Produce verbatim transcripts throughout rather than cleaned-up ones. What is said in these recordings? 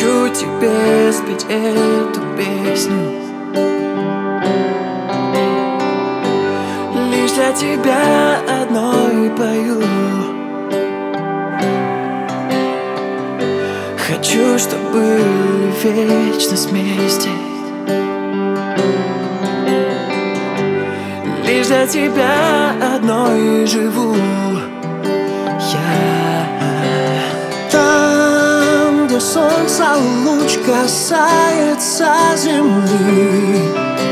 Хочу тебе спеть эту песню, лишь для тебя одной пою. Хочу, чтобы были вечность вместе, лишь для тебя одной живу я. Там, где солнца луч касается земли,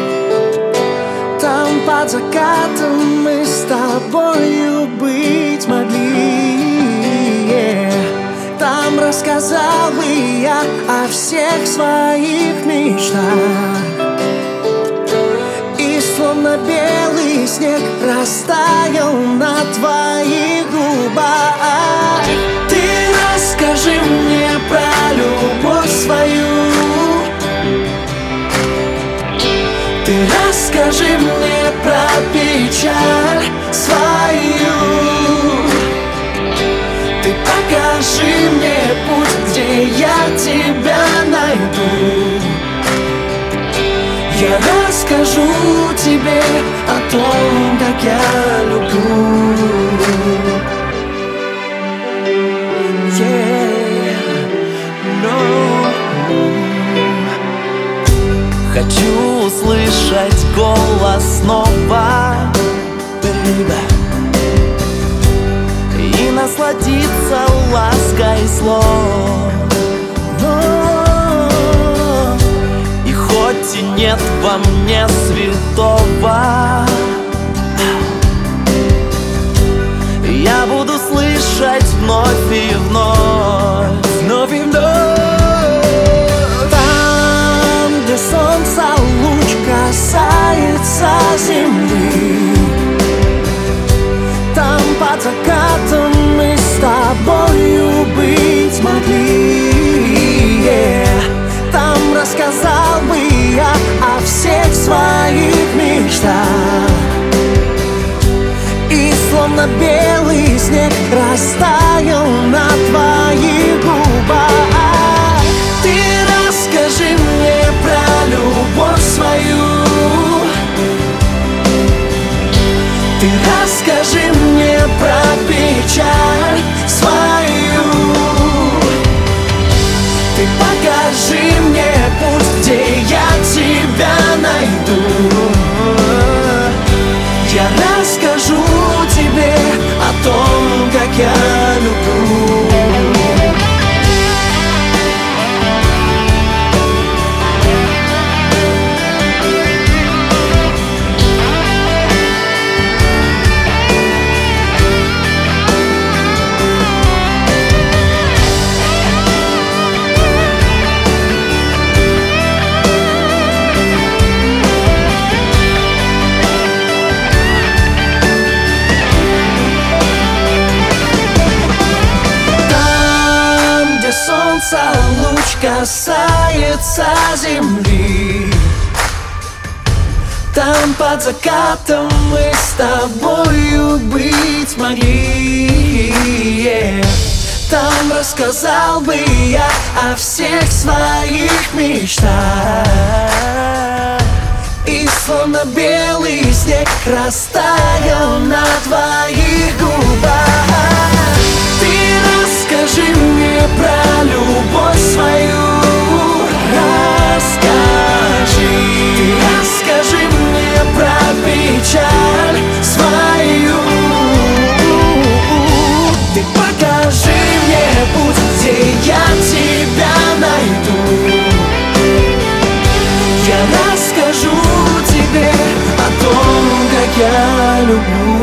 там под закатом мы с тобою быть могли. Yeah. Там рассказал бы я о всех своих мечтах, и словно белый снег растаял на твоих губах. Ты расскажи мне про любовь свою, ты расскажи мне про печаль свою, ты покажи мне путь, где я тебя найду. Я расскажу тебе о том, как я люблю. Yeah, no. Хочу услышать голос снова, baby, и насладиться лаской слов. И хоть и нет во мне святого, я буду слышать вновь и вновь, вновь и вновь. Там, где солнца луч касается земли, там под закатом мы с тобою быть могли. Yeah. Там рассказал бы я о всех своих мечтах, и словно белый снег растаял на твоих губах. Ты расскажи мне про любовь свою, ты расскажи мне про печаль свою, ты покажи мне путь, где я тебя найду. Я расскажу тебе о том, как я люблю. Солнца луч касается земли, там под закатом мы с тобою быть могли. Yeah. Там рассказал бы я о всех своих мечтах, и словно белый снег растаял на твоих губах. Ты расскажи мне про любовь свою, расскажи. Ты расскажи мне про печаль свою, ты покажи мне путь, где я тебя найду. Я расскажу тебе о том, как я люблю.